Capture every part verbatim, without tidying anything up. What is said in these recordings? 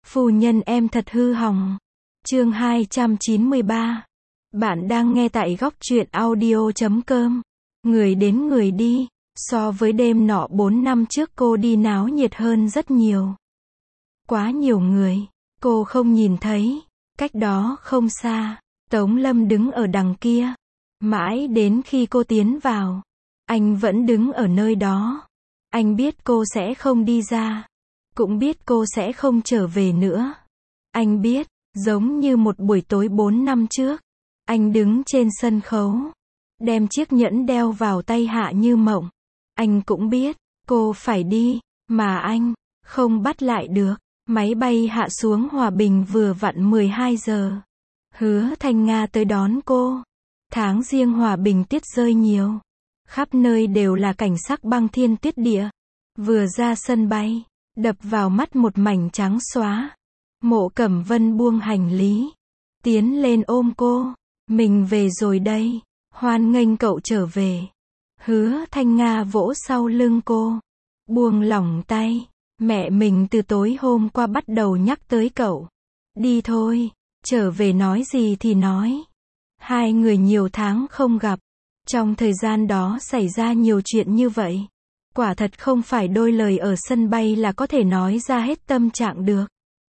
Phu nhân em thật hư hỏng. Chương hai trăm chín mươi ba. Bạn đang nghe tại góc truyện audio chấm com. Người đến người đi, so với đêm nọ bốn năm trước cô đi náo nhiệt hơn rất nhiều. Quá nhiều người, cô không nhìn thấy. Cách đó không xa, Tống Lâm đứng ở đằng kia. Mãi đến khi cô tiến vào, anh vẫn đứng ở nơi đó. Anh biết cô sẽ không đi ra, cũng biết cô sẽ không trở về nữa. Anh biết, giống như một buổi tối bốn năm trước, anh đứng trên sân khấu, đem chiếc nhẫn đeo vào tay Hạ Như Mộng. Anh cũng biết, cô phải đi, mà anh không bắt lại được. Máy bay hạ xuống Hòa Bình vừa vặn mười hai giờ. Hứa Thanh Nga tới đón cô. Tháng Giêng Hòa Bình tuyết rơi nhiều, khắp nơi đều là cảnh sắc băng thiên tuyết địa. Vừa ra sân bay, đập vào mắt một mảnh trắng xóa. Mộ Cẩm Vân buông hành lý, tiến lên ôm cô. Mình về rồi đây, hoan nghênh cậu trở về. Hứa Thanh Nga vỗ sau lưng cô, buông lỏng tay. Mẹ mình từ tối hôm qua bắt đầu nhắc tới cậu. Đi thôi, trở về nói gì thì nói. Hai người nhiều tháng không gặp, trong thời gian đó xảy ra nhiều chuyện như vậy. Quả thật không phải đôi lời ở sân bay là có thể nói ra hết tâm trạng được.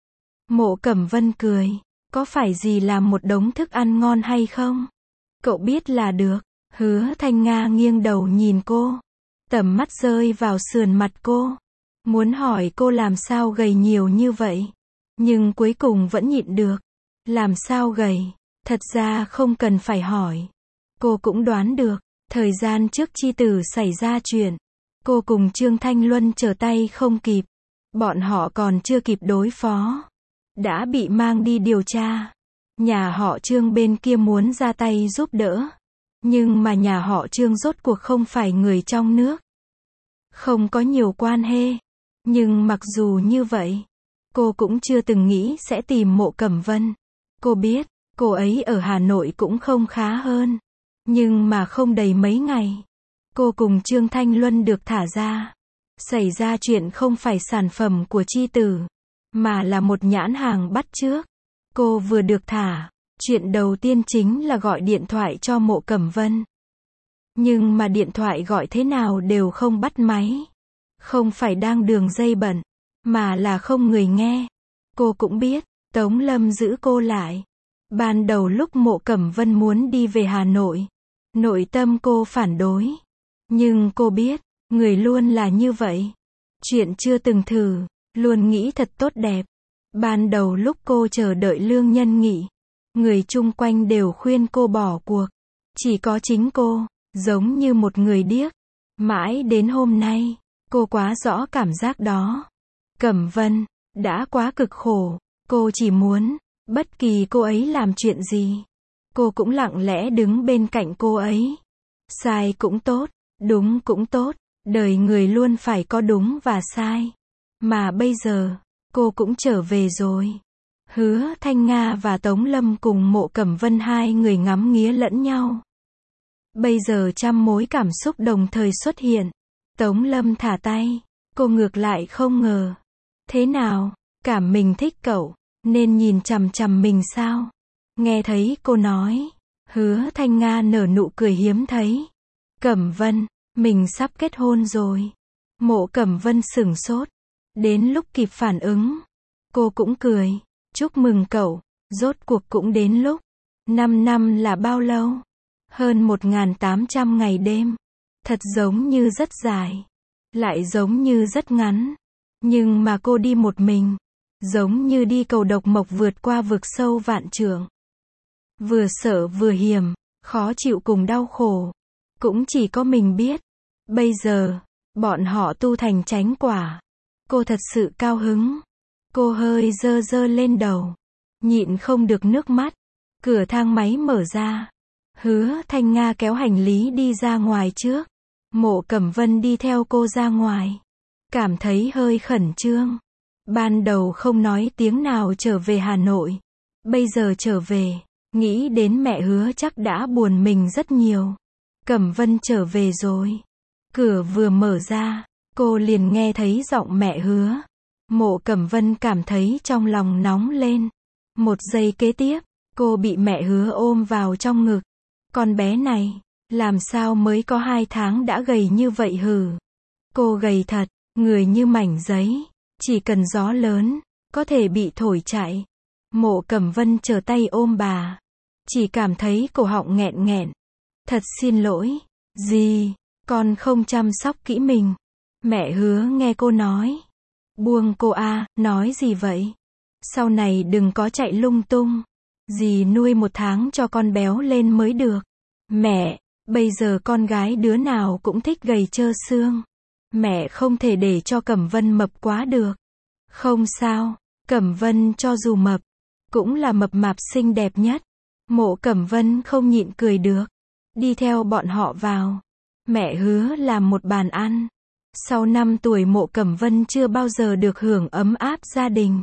Mộ Cẩm Vân cười, có phải gì làm một đống thức ăn ngon hay không? Cậu biết là được. Hứa Thanh Nga nghiêng đầu nhìn cô, tầm mắt rơi vào sườn mặt cô. Muốn hỏi cô làm sao gầy nhiều như vậy, nhưng cuối cùng vẫn nhịn được. Làm sao gầy? Thật ra không cần phải hỏi. Cô cũng đoán được, thời gian trước Chi Tử xảy ra chuyện, cô cùng Trương Thanh Luân trở tay không kịp. Bọn họ còn chưa kịp đối phó, đã bị mang đi điều tra. Nhà họ Trương bên kia muốn ra tay giúp đỡ, nhưng mà nhà họ Trương rốt cuộc không phải người trong nước, không có nhiều quan hệ. Nhưng mặc dù như vậy, cô cũng chưa từng nghĩ sẽ tìm Mộ Cẩm Vân. Cô biết, cô ấy ở Hà Nội cũng không khá hơn. Nhưng mà không đầy mấy ngày, cô cùng Trương Thanh Luân được thả ra. Xảy ra chuyện không phải sản phẩm của Chi Tử, mà là một nhãn hàng bắt chước. Cô vừa được thả, chuyện đầu tiên chính là gọi điện thoại cho Mộ Cẩm Vân. Nhưng mà điện thoại gọi thế nào đều không bắt máy. Không phải đang đường dây bận, mà là không người nghe. Cô cũng biết, Tống Lâm giữ cô lại. Ban đầu lúc Mộ Cẩm Vân muốn đi về Hà Nội, nội tâm cô phản đối. Nhưng cô biết, người luôn là như vậy. Chuyện chưa từng thử, luôn nghĩ thật tốt đẹp. Ban đầu lúc cô chờ đợi Lương Nhân Nghị, người chung quanh đều khuyên cô bỏ cuộc. Chỉ có chính cô, giống như một người điếc. Mãi đến hôm nay, cô quá rõ cảm giác đó. Cẩm Vân, đã quá cực khổ. Cô chỉ muốn, bất kỳ cô ấy làm chuyện gì, cô cũng lặng lẽ đứng bên cạnh cô ấy. Sai cũng tốt, đúng cũng tốt, đời người luôn phải có đúng và sai. Mà bây giờ, cô cũng trở về rồi. Hứa Thanh Nga và Tống Lâm cùng Mộ Cẩm Vân hai người ngắm nghía lẫn nhau. Bây giờ trăm mối cảm xúc đồng thời xuất hiện. Tống Lâm thả tay, cô ngược lại không ngờ. Thế nào, cảm mình thích cậu, nên nhìn chằm chằm mình sao? Nghe thấy cô nói, Hứa Thanh Nga nở nụ cười hiếm thấy. Cẩm Vân, mình sắp kết hôn rồi. Mộ Cẩm Vân sửng sốt. Đến lúc kịp phản ứng, cô cũng cười. Chúc mừng cậu, rốt cuộc cũng đến lúc. Năm năm là bao lâu? Hơn một nghìn tám trăm ngày đêm. Thật giống như rất dài, lại giống như rất ngắn. Nhưng mà cô đi một mình, giống như đi cầu độc mộc vượt qua vực sâu vạn trượng. Vừa sợ vừa hiểm, khó chịu cùng đau khổ. Cũng chỉ có mình biết. Bây giờ, bọn họ tu thành chánh quả. Cô thật sự cao hứng. Cô hơi dơ dơ lên đầu, nhịn không được nước mắt. Cửa thang máy mở ra. Hứa Thanh Nga kéo hành lý đi ra ngoài trước. Mộ Cẩm Vân đi theo cô ra ngoài. Cảm thấy hơi khẩn trương. Ban đầu không nói tiếng nào trở về Hà Nội. Bây giờ trở về, nghĩ đến mẹ Hứa chắc đã buồn mình rất nhiều. Cẩm Vân trở về rồi. Cửa vừa mở ra, cô liền nghe thấy giọng mẹ Hứa. Mộ Cẩm Vân cảm thấy trong lòng nóng lên. Một giây kế tiếp, cô bị mẹ Hứa ôm vào trong ngực. Con bé này, làm sao mới có hai tháng đã gầy như vậy hử? Cô gầy thật, người như mảnh giấy, chỉ cần gió lớn, có thể bị thổi chạy. Mộ Cẩm Vân trở tay ôm bà, chỉ cảm thấy cổ họng nghẹn nghẹn. Thật xin lỗi, dì, con không chăm sóc kỹ mình. Mẹ Hứa nghe cô nói. Buông cô a, nói gì vậy? Sau này đừng có chạy lung tung. Dì nuôi một tháng cho con béo lên mới được. Mẹ, bây giờ con gái đứa nào cũng thích gầy trơ xương. Mẹ không thể để cho Cẩm Vân mập quá được. Không sao, Cẩm Vân cho dù mập, cũng là mập mạp xinh đẹp nhất. Mộ Cẩm Vân không nhịn cười được. Đi theo bọn họ vào. Mẹ Hứa làm một bàn ăn. Sau năm tuổi Mộ Cẩm Vân chưa bao giờ được hưởng ấm áp gia đình.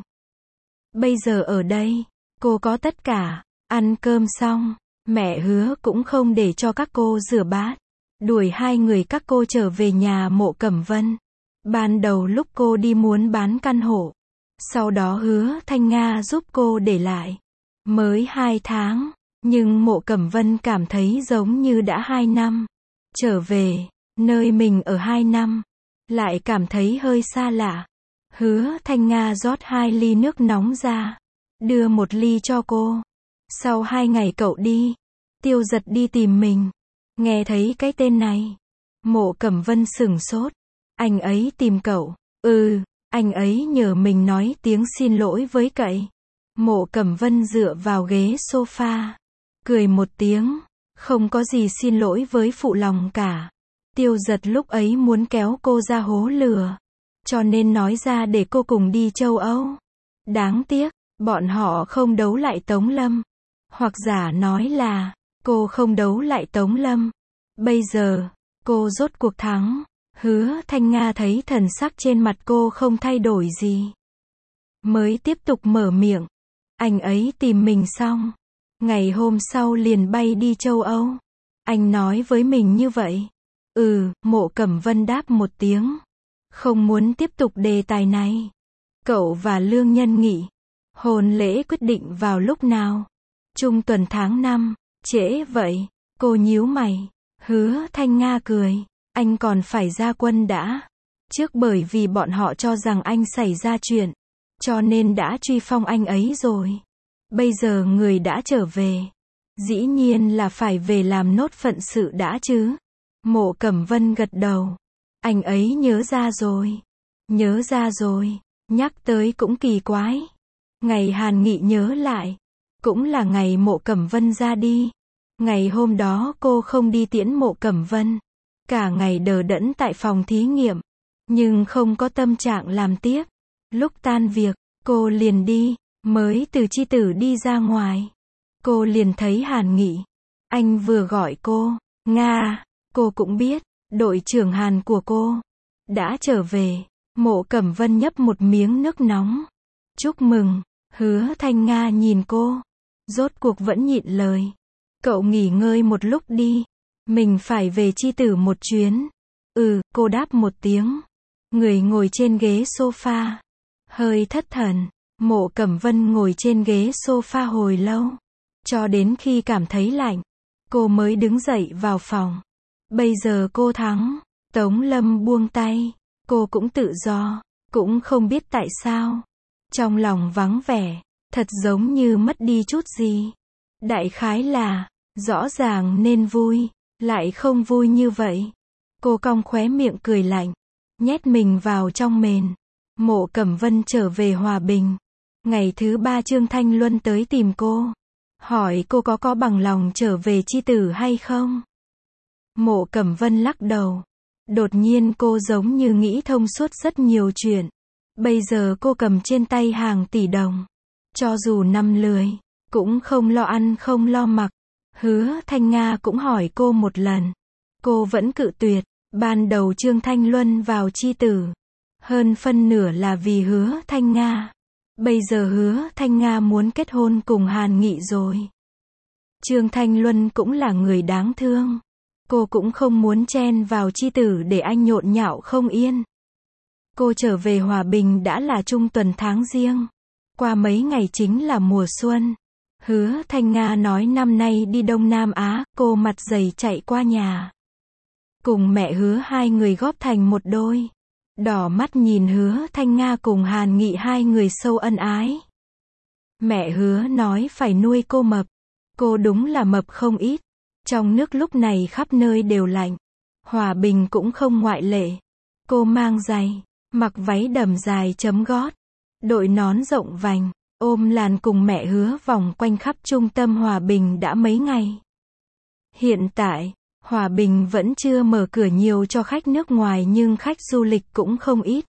Bây giờ ở đây, cô có tất cả. Ăn cơm xong, mẹ Hứa cũng không để cho các cô rửa bát. Đuổi hai người các cô trở về nhà Mộ Cẩm Vân. Ban đầu lúc cô đi muốn bán căn hộ. Sau đó Hứa Thanh Nga giúp cô để lại. Mới hai tháng, nhưng Mộ Cẩm Vân cảm thấy giống như đã hai năm. Trở về, nơi mình ở hai năm, lại cảm thấy hơi xa lạ. Hứa Thanh Nga rót hai ly nước nóng ra, đưa một ly cho cô. Sau hai ngày cậu đi, Tiêu Giật đi tìm mình. Nghe thấy cái tên này, Mộ Cẩm Vân sửng sốt. Anh ấy tìm cậu? Ừ, anh ấy nhờ mình nói tiếng xin lỗi với cậu. Mộ Cẩm Vân dựa vào ghế sofa, cười một tiếng. Không có gì xin lỗi với phụ lòng cả. Tiêu Giật lúc ấy muốn kéo cô ra hố lửa, cho nên nói ra để cô cùng đi châu Âu. Đáng tiếc, bọn họ không đấu lại Tống Lâm. Hoặc giả nói là, cô không đấu lại Tống Lâm. Bây giờ, cô rốt cuộc thắng. Hứa Thanh Nga thấy thần sắc trên mặt cô không thay đổi gì, mới tiếp tục mở miệng. Anh ấy tìm mình xong, ngày hôm sau liền bay đi châu Âu. Anh nói với mình như vậy. Ừ, Mộ Cẩm Vân đáp một tiếng. Không muốn tiếp tục đề tài này. Cậu và Lương Nhân Nghị, hôn lễ quyết định vào lúc nào? Trung tuần tháng năm, trễ vậy. Cô nhíu mày. Hứa Thanh Nga cười. Anh còn phải ra quân đã. Trước bởi vì bọn họ cho rằng anh xảy ra chuyện, cho nên đã truy phong anh ấy rồi. Bây giờ người đã trở về, dĩ nhiên là phải về làm nốt phận sự đã chứ. Mộ Cẩm Vân gật đầu. Anh ấy nhớ ra rồi. Nhớ ra rồi. Nhắc tới cũng kỳ quái. Ngày Hàn Nghị nhớ lại, cũng là ngày Mộ Cẩm Vân ra đi. Ngày hôm đó cô không đi tiễn Mộ Cẩm Vân. Cả ngày đờ đẫn tại phòng thí nghiệm, nhưng không có tâm trạng làm tiếp. Lúc tan việc, cô liền đi. Mới từ chi tử đi ra ngoài, cô liền thấy Hàn Nghị. Anh vừa gọi cô, Nga. Cô cũng biết, đội trưởng Hàn của cô đã trở về. Mộ Cẩm Vân nhấp một miếng nước nóng. Chúc mừng. Hứa Thanh Nga nhìn cô, rốt cuộc vẫn nhịn lời. Cậu nghỉ ngơi một lúc đi, mình phải về chi tử một chuyến. Ừ, cô đáp một tiếng. Người ngồi trên ghế sofa, hơi thất thần. Mộ Cẩm Vân ngồi trên ghế sofa hồi lâu, cho đến khi cảm thấy lạnh, cô mới đứng dậy vào phòng. Bây giờ cô thắng. Tống Lâm buông tay, cô cũng tự do, cũng không biết tại sao. Trong lòng vắng vẻ, thật giống như mất đi chút gì. Đại khái là, rõ ràng nên vui, lại không vui như vậy. Cô cong khóe miệng cười lạnh, nhét mình vào trong mền. Mộ Cẩm Vân trở về Hòa Bình. Ngày thứ ba Trương Thanh Luân tới tìm cô, hỏi cô có có bằng lòng trở về chi tử hay không. Mộ Cẩm Vân lắc đầu. Đột nhiên cô giống như nghĩ thông suốt rất nhiều chuyện. Bây giờ cô cầm trên tay hàng tỷ đồng, cho dù năm lười, cũng không lo ăn không lo mặc. Hứa Thanh Nga cũng hỏi cô một lần, cô vẫn cự tuyệt. Ban đầu Trương Thanh Luân vào chi tử, hơn phân nửa là vì Hứa Thanh Nga. Bây giờ Hứa Thanh Nga muốn kết hôn cùng Hàn Nghị rồi. Trương Thanh Luân cũng là người đáng thương. Cô cũng không muốn chen vào chi tử để anh nhộn nhạo không yên. Cô trở về Hòa Bình đã là trung tuần tháng Giêng. Qua mấy ngày chính là mùa xuân. Hứa Thanh Nga nói năm nay đi Đông Nam Á, cô mặt dày chạy qua nhà. Cùng mẹ Hứa hai người góp thành một đôi. Đỏ mắt nhìn Hứa Thanh Nga cùng Hàn Nghị hai người sâu ân ái. Mẹ Hứa nói phải nuôi cô mập. Cô đúng là mập không ít. Trong nước lúc này khắp nơi đều lạnh. Hòa Bình cũng không ngoại lệ. Cô mang giày, mặc váy đầm dài chấm gót, đội nón rộng vành, ôm làn cùng mẹ Hứa vòng quanh khắp trung tâm Hòa Bình đã mấy ngày. Hiện tại, Hòa Bình vẫn chưa mở cửa nhiều cho khách nước ngoài nhưng khách du lịch cũng không ít.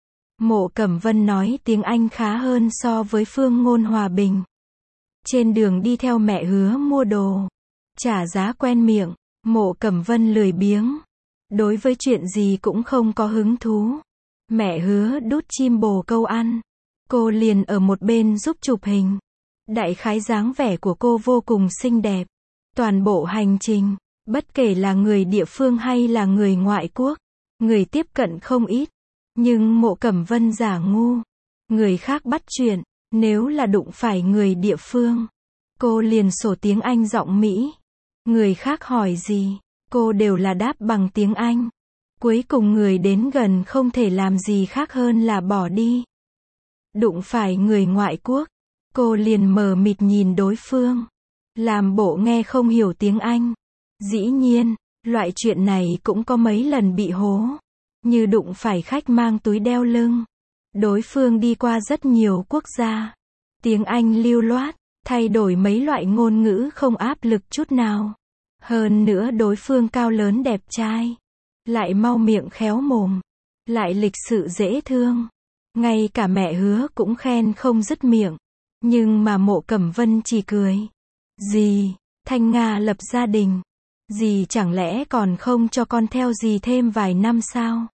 Mộ Cẩm Vân nói tiếng Anh khá hơn so với phương ngôn Hòa Bình. Trên đường đi theo mẹ Hứa mua đồ, trả giá quen miệng, Mộ Cẩm Vân lười biếng. Đối với chuyện gì cũng không có hứng thú. Mẹ Hứa đút chim bồ câu ăn. Cô liền ở một bên giúp chụp hình. Đại khái dáng vẻ của cô vô cùng xinh đẹp. Toàn bộ hành trình, bất kể là người địa phương hay là người ngoại quốc, người tiếp cận không ít. Nhưng Mộ Cẩm Vân giả ngu. Người khác bắt chuyện, nếu là đụng phải người địa phương, cô liền sổ tiếng Anh giọng Mỹ. Người khác hỏi gì, cô đều là đáp bằng tiếng Anh. Cuối cùng người đến gần không thể làm gì khác hơn là bỏ đi. Đụng phải người ngoại quốc, cô liền mờ mịt nhìn đối phương. Làm bộ nghe không hiểu tiếng Anh. Dĩ nhiên, loại chuyện này cũng có mấy lần bị hố. Như đụng phải khách mang túi đeo lưng. Đối phương đi qua rất nhiều quốc gia. Tiếng Anh lưu loát, thay đổi mấy loại ngôn ngữ không áp lực chút nào. Hơn nữa đối phương cao lớn đẹp trai. Lại mau miệng khéo mồm. Lại lịch sự dễ thương. Ngay cả mẹ Hứa cũng khen không dứt miệng. Nhưng mà Mộ Cẩm Vân chỉ cười. Dì, Thanh Nga lập gia đình. Dì chẳng lẽ còn không cho con theo dì thêm vài năm sao?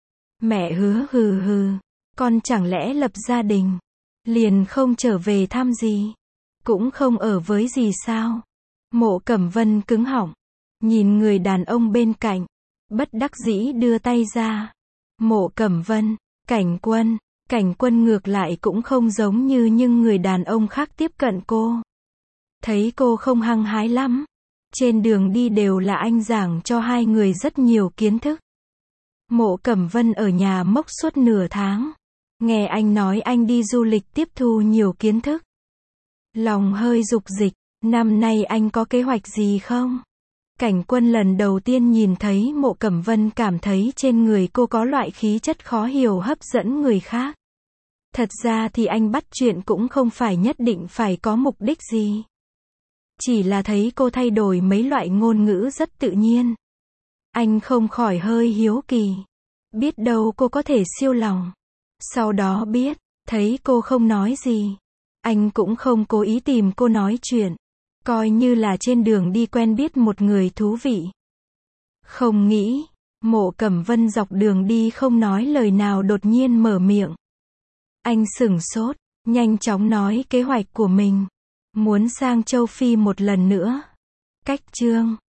Mẹ Hứa hừ hừ. Con chẳng lẽ lập gia đình, liền không trở về thăm dì? Cũng không ở với dì sao? Mộ Cẩm Vân cứng họng. Nhìn người đàn ông bên cạnh. Bất đắc dĩ đưa tay ra. Mộ Cẩm Vân, Cảnh Quân. Cảnh Quân ngược lại cũng không giống như những người đàn ông khác tiếp cận cô. Thấy cô không hăng hái lắm. Trên đường đi đều là anh giảng cho hai người rất nhiều kiến thức. Mộ Cẩm Vân ở nhà mốc suốt nửa tháng. Nghe anh nói anh đi du lịch tiếp thu nhiều kiến thức. Lòng hơi dục dịch. Năm nay anh có kế hoạch gì không? Cảnh Quân lần đầu tiên nhìn thấy Mộ Cẩm Vân cảm thấy trên người cô có loại khí chất khó hiểu hấp dẫn người khác. Thật ra thì anh bắt chuyện cũng không phải nhất định phải có mục đích gì. Chỉ là thấy cô thay đổi mấy loại ngôn ngữ rất tự nhiên. Anh không khỏi hơi hiếu kỳ. Biết đâu cô có thể siêu lòng. Sau đó biết, thấy cô không nói gì. Anh cũng không cố ý tìm cô nói chuyện. Coi như là trên đường đi quen biết một người thú vị. Không nghĩ, Mộ Cẩm Vân dọc đường đi không nói lời nào đột nhiên mở miệng. Anh sửng sốt, nhanh chóng nói kế hoạch của mình. Muốn sang châu Phi một lần nữa. Cách chương